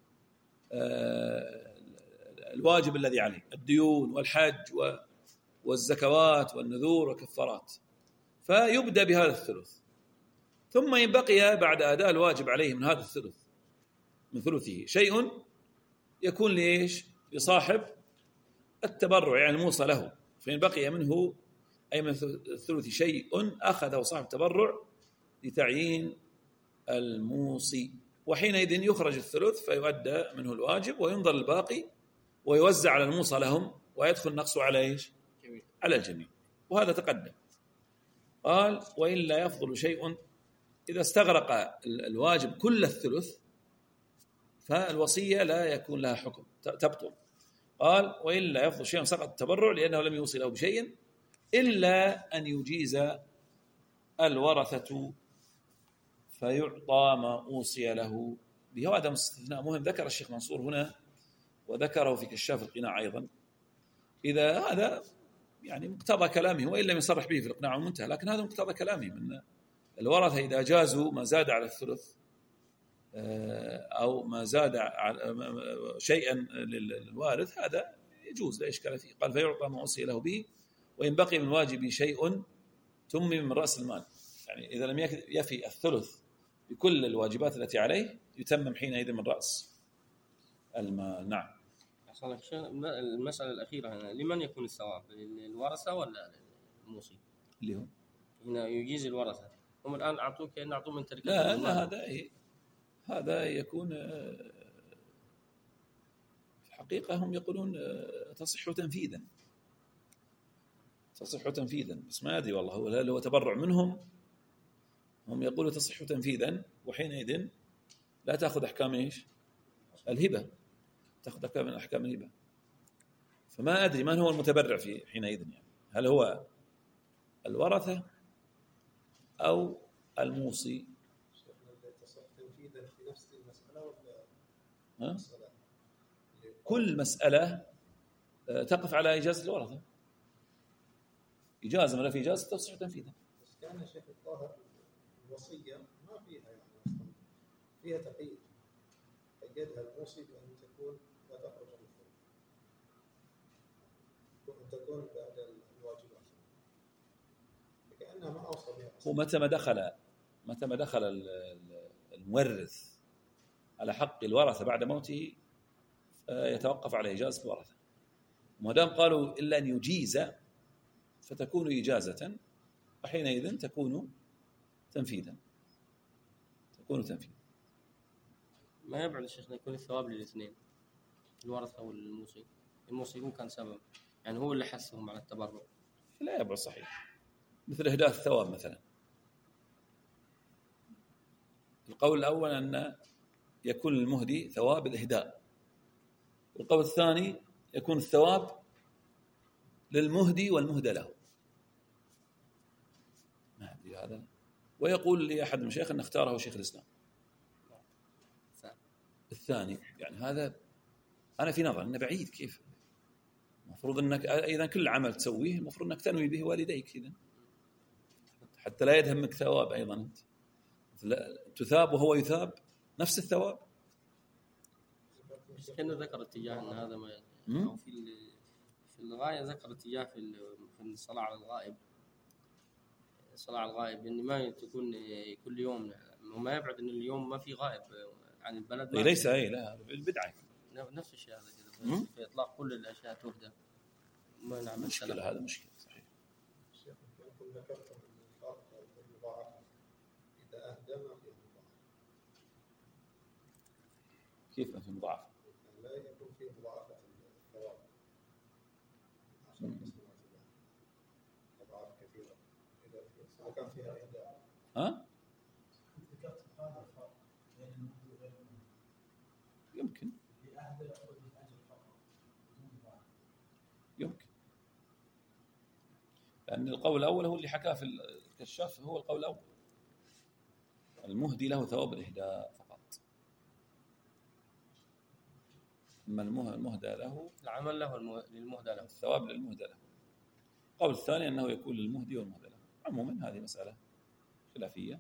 آه الواجب الذي عليه، الديون والحج والزكوات والنذور وكفارات، فيبدأ بهذا الثلث، ثم إن بقي بعد أداء الواجب عليه من هذا الثلث من ثلثه شيء يكون ليش؟ لصاحب التبرع يعني الموصى له، فإن بقي منه أي من الثلث شيء أخذه صاحب التبرع لتعيين الموصي، وحينئذ يخرج الثلث فيؤدى منه الواجب وينظر الباقي ويوزع على الموصى لهم ويدخل نقصه على إيش؟ على الجميع، وهذا تقدم. قال وإلا يفضل شيء، إذا استغرق الواجب كل الثلث فالوصية لا يكون لها حكم تبطل. قال وإلا يفضل شيء سقط التبرع لأنه لم يوصي له بشيء إلا أن يجيز الورثة فيعطى ما أوصي له به. وهذا مستثناء مهم ذكر الشيخ منصور هنا وذكره في كشاف القناع أيضا. إذا هذا يعني مقتضى كلامه وإن لم يصرح به في الإقناع المنتهى، لكن هذا مقتضى كلامه من الورثة إذا جازوا ما زاد على الثلث أو ما زاد شيئا للوارث هذا يجوز لا إشكال فيه. قال فيعطى ما وصي له به وإن بقي من واجب شيء تمم من رأس المال. يعني إذا لم يفي الثلث بكل الواجبات التي عليه يتمم حينئذ من رأس المال. نعم. المسألة الأخيرة هنا لمن يكون الثواب؟ للورثة ولا الموصي؟ اللي هو هنا يجيز الورثة. هم الآن أعطوك كأن أعطوه من تركة. لا لا هذا إيه؟ هذا يكون في الحقيقة هم يقولون تصح تنفيذا تصح تنفيذا بس ما أدري والله هل هو تبرع منهم. هم يقولوا تصح تنفيذا وحينئذ لا تأخذ أحكام إيش الهبة، تأخذ أحكام من أحكام الهبة. فما أدري من هو المتبرع فيه حينئذ، يعني هل هو الورثة أو الموصي؟ تصح تنفيذا في نفس المسألة ولا ها؟ كل مسألة تقف على إجازة الورثة، إجازة ولا في إجازة تصح تنفيذا. بس كان شيخ الظاهر الوصية ما فيها يعني أصلا فيها تقييد، قيدها الموصي بأن تكون لا تخرج عن الفروض، أن تكون بعد الواجبات، كأنها ما أوصى بها. هو متى ما دخل متى ما دخل المورث على حق الورثة بعد موته يتوقف على إجازة الورثة. وما دام قالوا إلا أن يجيز فتكون إجازة وحينئذ تكون تنفيذا تكون تنفيذا. ما يبعد الشيخ يكون الثواب للاثنين، الورثة والموصي. الموصي هو كان سبب، يعني هو اللي حثهم على التبرع. لا يبعد صحيح، مثل إهداء الثواب مثلا. القول الأول أن يكون المهدي ثواب الإهداء، والقول الثاني يكون الثواب للمهدي والمهدى له. ما أدري هذا. ويقول لي أحد المشايخ أن اختاره شيخ الإسلام الثاني. يعني هذا أنا في نظر أنه بعيد. كيف المفروض أنك إذا كل عمل تسويه المفروض أنك تنوي به والديك إذن حتى لا يدهمك ثواب أيضا أنت تثاب وهو يثاب نفس الثواب. كنا ذكر اتجاه أن هذا ما أو في في الغاية ذكر اتجاه في في الصلاة على الغائب، الصلاة على الغائب إن ما تكون كل يوم، وما يبعد إن اليوم ما في غائب عن البلد. ليس أي لا البدعة نفس الشيء هذا كذا في إطلاق كل الأشياء تهدى. ما نعمل مشكلة هذا مشكلة صحيح. الشيخ يمكن ذكرتم الفرق بين المضاعفة إذا أهدى ما في مضاعفة. كيف في مضاعفة؟ لا يكون في مضاعفة الثواب عشان مضاعف كثيرة إذا إذا كان فيها إهداء. ها؟ ذكرت هذا الفرق بين المهدي وغير المهدي. يمكن. لأهدى يأخذ الأجر فقط بدون مضاعفة. يمكن. لأن القول الأول هو اللي حكاه في الكشاف، هو القول الأول المهدي له ثواب الإهداء فقط، أما المهدى له العمل له للمهدى له، الثواب للمهدى له. القول الثاني أنه يكون للمهدي والمهدى له. عموما هذه مسألة خلافية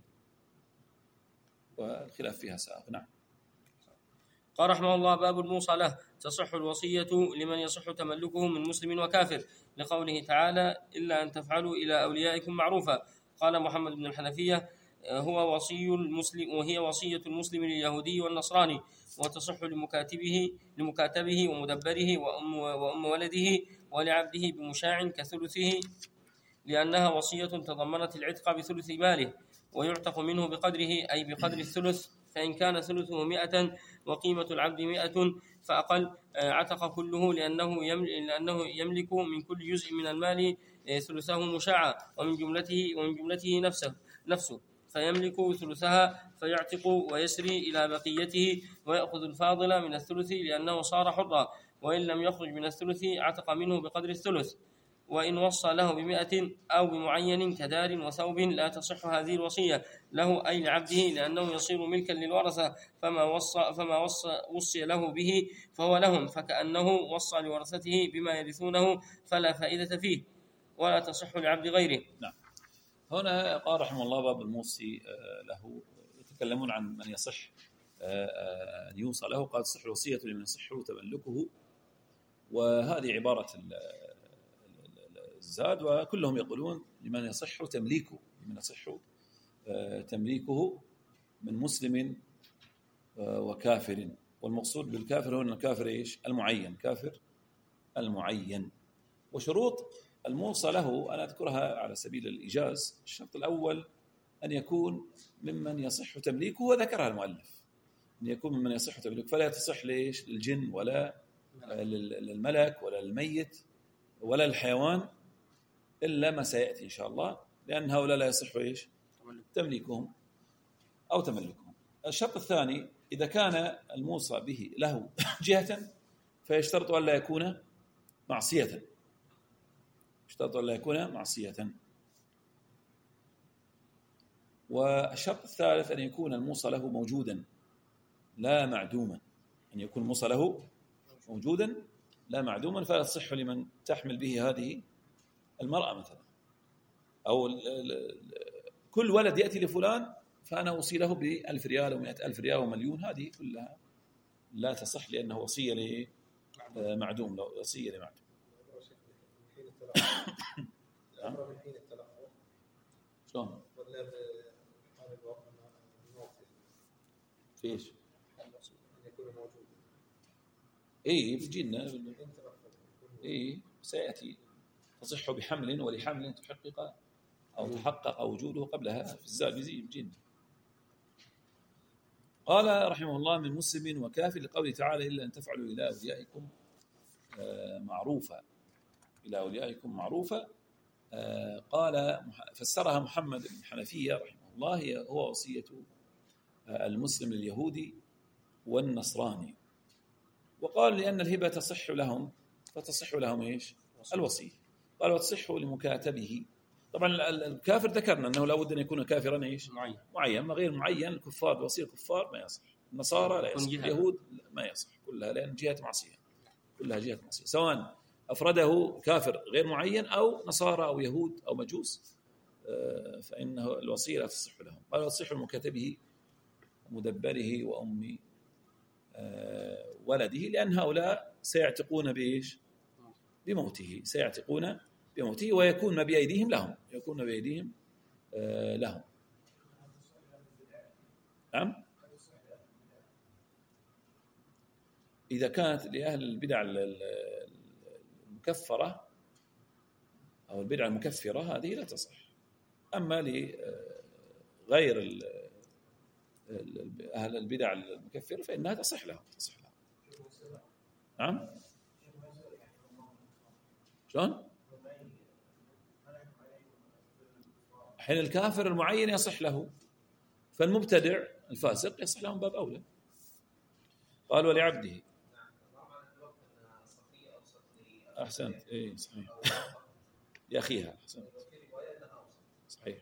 والخلاف فيها سائغ. نعم. قال رحمه الله: باب الموصى له. تصح الوصية لمن يصح تملكه من مسلم وكافر، لقوله تعالى: إلا أن تفعلوا إلى أوليائكم معروفا. قال محمد بن الحنفية: هو وصي المسلم وهي وصية المسلم لليهودي والنصراني، وتصح لمكاتبه لمكاتبه ومدبره وأم, وأم ولده ولعبده بمشاع كثلثه، لأنها وصية تضمنت العتق بثلث ماله، ويعتق منه بقدره أي بقدر الثلث، فإن كان ثلثه مئة وقيمة العبد مئة فأقل عتق كله، لأنه لأنه يملك من كل جزء من المال ثلثه مشاعا، ومن جملته ومن جملته نفسه نفسه فيملك ثلثها فيعتق ويسري إلى بقيته ويأخذ الفاضل من الثلث لأنه صار حرا، وإن لم يخرج من الثلث عتق منه بقدر الثلث. وإن وصى له بمئة أو بمعين كدار وثوب لا تصح هذه الوصية له أي لعبده، لأنه يصير ملكا للورثة، فما وصى فما وصى وصي له به فهو لهم، فكأنه وصى لورثته بما يرثونه فلا فائدة فيه، ولا تصح لعبد غيره. نعم. هنا قال رحمه الله: باب الموصي له. يتكلمون عن من يصح أن يوصى له. قال: تصح الوصية لمن يصح تملكه وهذه عبارة الزاد، وكلهم يقولون لمن يصح تمليكه، لمن يصح تمليكه من مسلم وكافر. والمقصود بالكافر هو الكافر ايش؟ المعين، كافر المعين. وشروط الموصى له أنا أذكرها على سبيل الإيجاز. الشرط الأول أن يكون ممن يصح تمليكه، وذكرها المؤلف أن يكون ممن يصح تمليكه، فلا تصح ليش للجن ولا للملك ولا للميت ولا للحيوان إلا ما سيأتي إن شاء الله، لأن هؤلاء لا يصح إيش تمليكهم أو تملكهم. الشرط الثاني إذا كان الموصى به له جهة فيشترط أن لا يكون معصية، يشترط أن لا يكون معصية. والشرط الثالث أن يكون الموصى له موجودا لا معدوما، أن يكون الموصى له موجودا لا معدوما، فلا تصح لمن تحمل به هذه المرأة مثلا، أو كل ولد يأتي لفلان فأنا أوصي له بألف ريال ومئة ألف ريال ومليون، هذه كلها لا تصح لأنه وصية لمعدوم، لو وصية لمعدوم. الأمر من حين التلقى شلون؟ ولا بحال الوقت الموت في إيش؟ أن يكون موجودا. إيه بيجينا إيه سيأتي تصح بحمل ولحمل تحقق أو تحقق وجوده قبلها في الزاد بيجينا. قال رحمه الله من مسلم وكافر لقوله تعالى إلا أن تفعلوا إلى أوليائكم معروفا، إلى أوليائكم معروفا. قال فسرها محمد بن حنفية رحمه الله هي هو وصية المسلم لليهودي والنصراني، وقال لأن الهبة تصح لهم فتصح لهم إيش الوصية. قال وتصح لمكاتبه. طبعا الكافر ذكرنا أنه لا بد أن يكون كافرا إيش معين، معين غير معين. الكفار وصية الكفار ما يصح، النصارى لا يصح، اليهود ما يصح، كلها لأن جهة معصية، كلها جهة معصية، سواء أفرده كافر غير معين أو نصارى أو يهود أو مجوس، فإنه الوصية لا تصح لهم. قال وتصح لمكاتبه ومدبره وأم ولده، لأن هؤلاء سيعتقون بإيش بموته، سيعتقون بموته ويكون ما بأيديهم لهم، يكون ما بأيديهم لهم. نعم إذا كانت لأهل البدع المكفرة أو البدع المكفرة هذه لا تصح، أما لغير أهل البدع المكفرة فإنها تصح لهم، تصح لهم. نعم شلون؟ حين الكافر المعين يصح له، فالمبتدع الفاسق يصح له من باب أولى. قال ولعبده. أحسنت، إيه صحيح. لأخيها، أحسنت صحيح.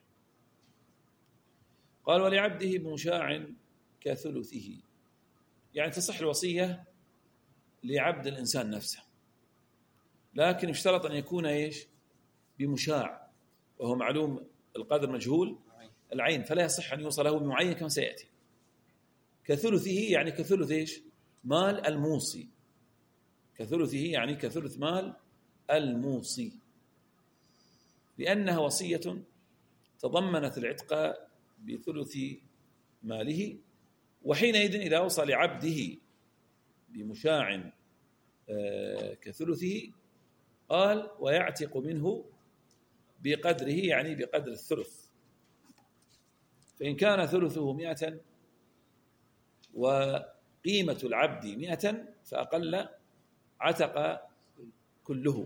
قال ولعبده بمشاع كثلثه، يعني تصح الوصية لعبد الإنسان نفسه، لكن يشترط أن يكون إيش بمشاع، وهو معلوم القدر مجهول العين، فلا يصح أن يوصل له بمعين كما سيأتي. كثلثه يعني كثلث إيش مال الموصي، كثلثه يعني كثلث مال الموصي، لأنها وصية تضمنت العتق بثلث ماله. وحينئذ إذا وصل لعبده بمشاع كثلثه قال ويعتق منه بقدره، يعني بقدر الثلث. فإن كان ثلثه مئة وقيمة العبد مئة فأقل عتق كله،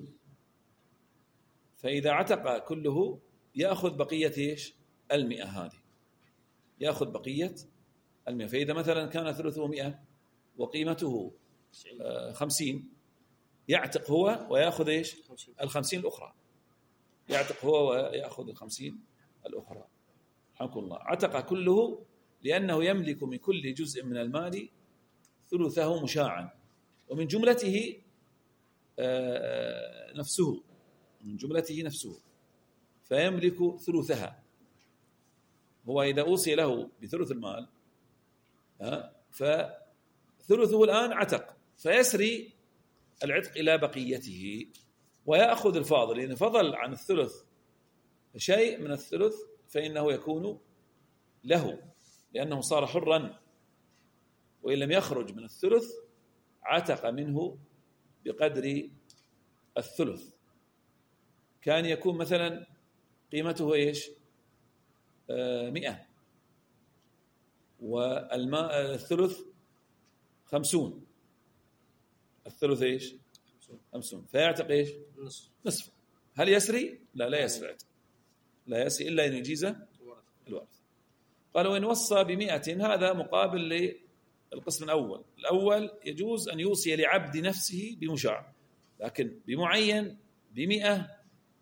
فإذا عتق كله يأخذ بقية إيش المئة، هذه يأخذ بقية المئة. فإذا مثلا كان ثلثه مئة وقيمته خمسين يعتق هو ويأخذ إيش الخمسين الأخرى، يعتق هو ويأخذ الخمسين الأخرى. حمد الله. عتق كله لأنه يملك من كل جزء من المال ثلثه مشاعا، ومن جملته نفسه، من جملته نفسه، فيملك ثلثها. هو إذا أوصي له بثلث المال فثلثه الآن عتق، فيسري العتق إلى بقيته ويأخذ الفاضل. إن فضل عن الثلث شيء من الثلث فإنه يكون له لأنه صار حرا، وإن لم يخرج من الثلث عتق منه بقدر الثلث. كان يكون مثلا قيمته إيش؟ آه مئة، والماء الثلث خمسون، الثلث إيش؟ خمسون، فيعتق إيش؟ نصف. هل يسري؟ لا لا يسري، لا يسري إلا أن يجيز الورث. قال وإن وصى بمئة، هذا مقابل للقسم الأول. الأول يجوز أن يوصي لعبد نفسه بمشاع، لكن بمعين بمئة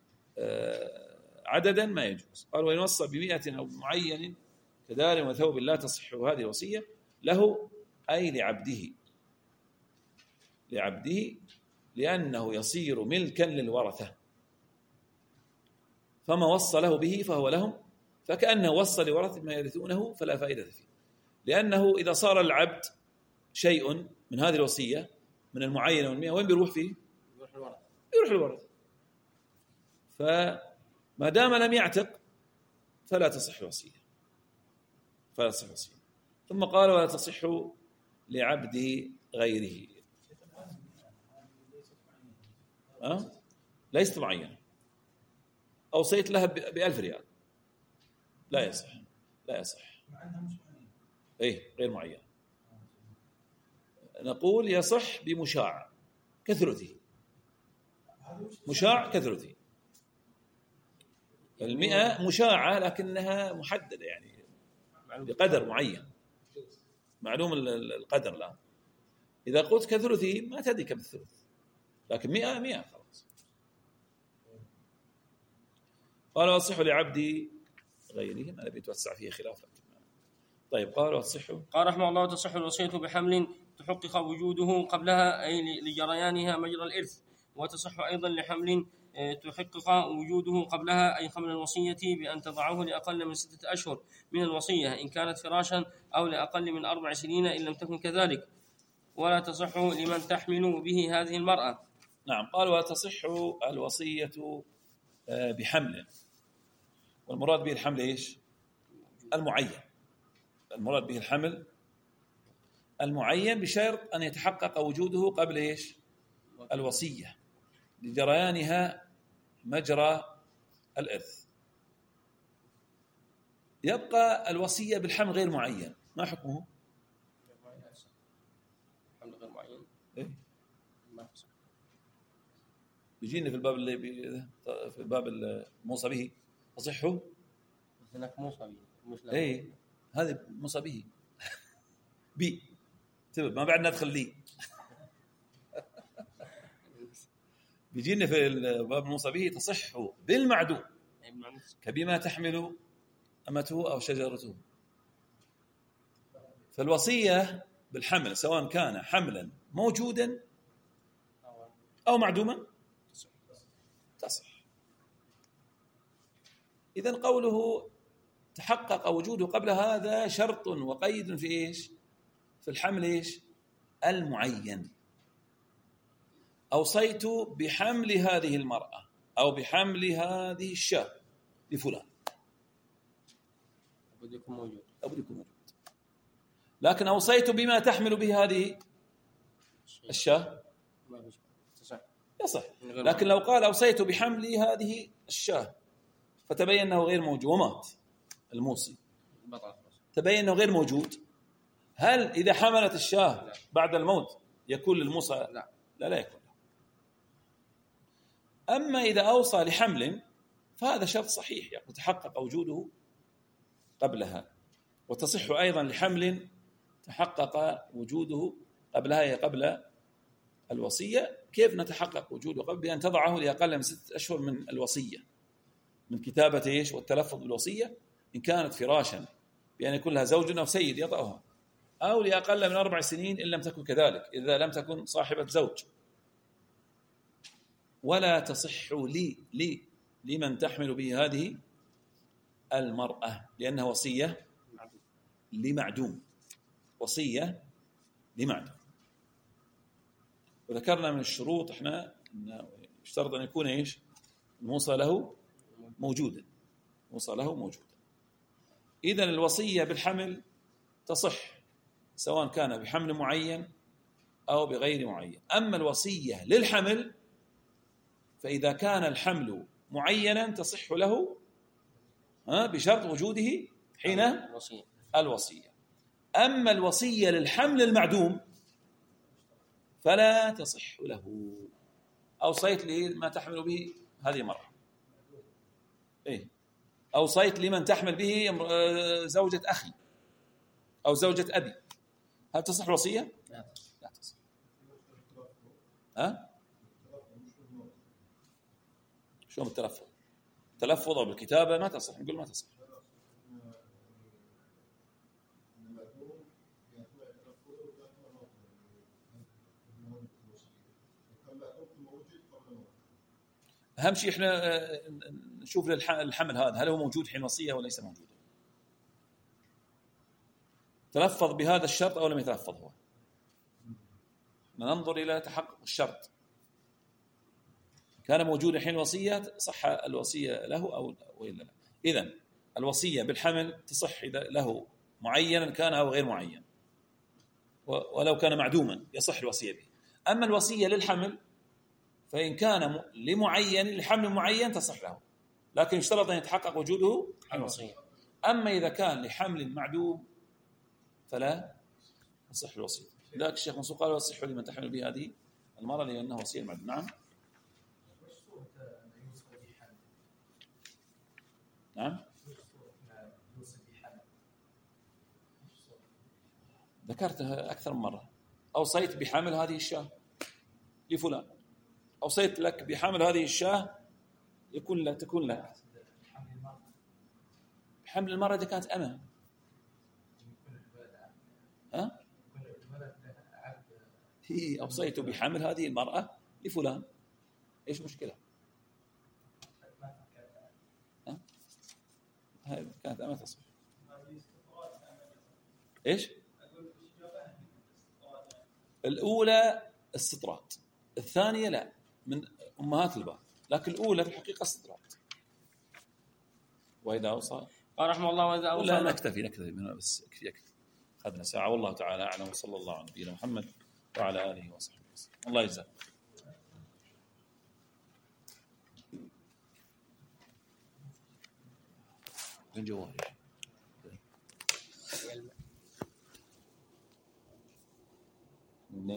عددا ما يجوز. قال وإن وصى بمئة أو معين كدار وثوب لا تصح هذه الوصية له، أي لعبده لعبده لأنه يصير ملكا للورثة، فما وصى له به فهو لهم، فكأنه وصى لورثة ما يرثونه فلا فائدة فيه. لأنه إذا صار العبد شيء من هذه الوصية من المعين والمئة، وين بيروح فيه؟ يروح الورثة. يروح الورثة. فما دام لم يعتق فلا تصح الوصية، فلا تصح الوصية. ثم قال ولا تصح لعبد غيره. أه؟ ليست معينة. أوصيت لها بألف ريال، لا يصح، لا يصح. إيه غير معين. نقول يصح بمشاع كثرته، مشاع كثرته. المئة مشاعة لكنها محددة يعني بقدر معين معلوم القدر. الآن إذا قلت كثرته ما تدري كم الثلث، لكن مئة مئة خلاص. قال وصح لعبدي غيرهم، أنا بيتوسع فيه خلاف. طيب قال وصح. قال رحمه الله تصح الوصية بحمل تحقق وجوده قبلها أي لجريانها مجرى الإرث، وتصح أيضا لحمل تحقق وجوده قبلها أي قبل الوصية بأن تضعه لأقل من ستة أشهر من الوصية إن كانت فراشا، أو لأقل من أربع سنين إن لم تكن كذلك. ولا تصح لمن تحمل به هذه المرأة. نعم. قال ولا تصح الوصية بحمل، والمراد به الحمل إيش؟ المعين. المراد به الحمل المعين بشرط أن يتحقق وجوده قبل إيش؟ الوصية لجريانها مجرى الإرث. يبقى الوصية بالحمل غير معين، ما حكمه؟ حمل غير معين إيه؟ بيجينا في الباب اللي بي... في الباب الموصى به تصحه. هناك موصى به. إيه هذا موصى به بي تبقى ما بعد ندخل لي. بيجينا في الباب الموصى به تصح بالمعدوم كبما تحمل أمته أو شجرته. فالوصية بالحمل سواء كان حملا موجودا أو معدوما تصح. إذن قوله تحقق وجوده قبل هذا شرط وقيد في إيش؟ في الحمل إيش؟ المعين. أوصيت بحمل هذه المرأة أو بحمل هذه الشاة لفلان، لابد يكون موجود، لابد يكون موجود. لكن أوصيت بما تحمل به هذه الشاة يصح. لكن لو قال أوصيت بحمل هذه الشاة فتبين أنه غير موجود ومات الموصي، تبين أنه غير موجود، هل إذا حملت الشاة بعد الموت يكون للموصى؟ لا لا, لا يكون. أما إذا أوصى لحمل فهذا شرط صحيح يتحقق وجوده قبلها. وتصح أيضا لحمل تحقق وجوده قبلها قبل الوصية. كيف نتحقق وجوده قبل؟ بأن تضعه لأقل من ستة أشهر من الوصية، من كتابة إيش والتلفظ بالوصية، إن كانت فراشا بأن يكون لها زوج أو سيد يضعها، أو لأقل من أربع سنين إن لم تكن كذلك إذا لم تكن صاحبة زوج. ولا تصح لي لي لمن تحمل به هذه المرأة لأنها وصية لمعدوم، وصية لمعدوم. وذكرنا من الشروط احنا أن اشترط أن يكون إيش الموصى له موجودا، موصى له موجودا. إذن الوصية بالحمل تصح سواء كان بحمل معين أو بغير معين. أما الوصية للحمل فإذا كان الحمل معينا تصح له بشرط وجوده حين الوصية. أما الوصية للحمل المعدوم فلا تصح له. أوصيت لي ما تحمل به هذه مرة، إيه أوصيت لمن تحمل به زوجة أخي أو زوجة أبي، هل تصح الوصية؟ لا تصح. ها؟ شو التلفظ؟ التلفظ أو بالكتابة ما تصح، نقول ما تصح. أهم شيء إحنا نشوف الحمل هذا هل هو موجود حين وصية ولا ليس موجود، تلفظ بهذا الشرط أو لم يتلفظ هو. ننظر إلى تحقق الشرط، كان موجودا حين وصية صح الوصية له أو وإلا لا. إذن الوصية بالحمل تصح إذا له معينا كان أو غير معين، ولو كان معدوما يصح الوصية به. أما الوصية للحمل فإن كان لمعين لحمل معين تصح له، لكن يشترط أن يتحقق وجوده حين وصية. أما إذا كان لحمل معدوم فلا تصح الوصية. لذلك الشيخ منصور قال يصح لمن تحمل به هذه المرأة لأنها وصية المعدوم. نعم نعم ذكرتها أكثر من مرة. أوصيت بحمل هذه الشاة لفلان، أوصيت لك بحمل هذه الشاة يكون لا تكون لك. حمل المرأة إذا كانت أمة، ها؟ هي أوصيت بحمل هذه المرأة لفلان، إيش مشكلة؟ ها؟ هاي كانت أمة تصح. إيش؟ الأولى استطراد، الثانية لا من أمهات الباب، لكن الأولى في الحقيقة استطراد. وإذا أوصى قال رحمه الله وإذا أوصى. لا نكتفي نكتفي بس يكفي يكفي، أخذنا ساعة. والله تعالى أعلم، وصلى الله على نبينا محمد وعلى آله وصحبه وسلم. الله يجزاك. من جواري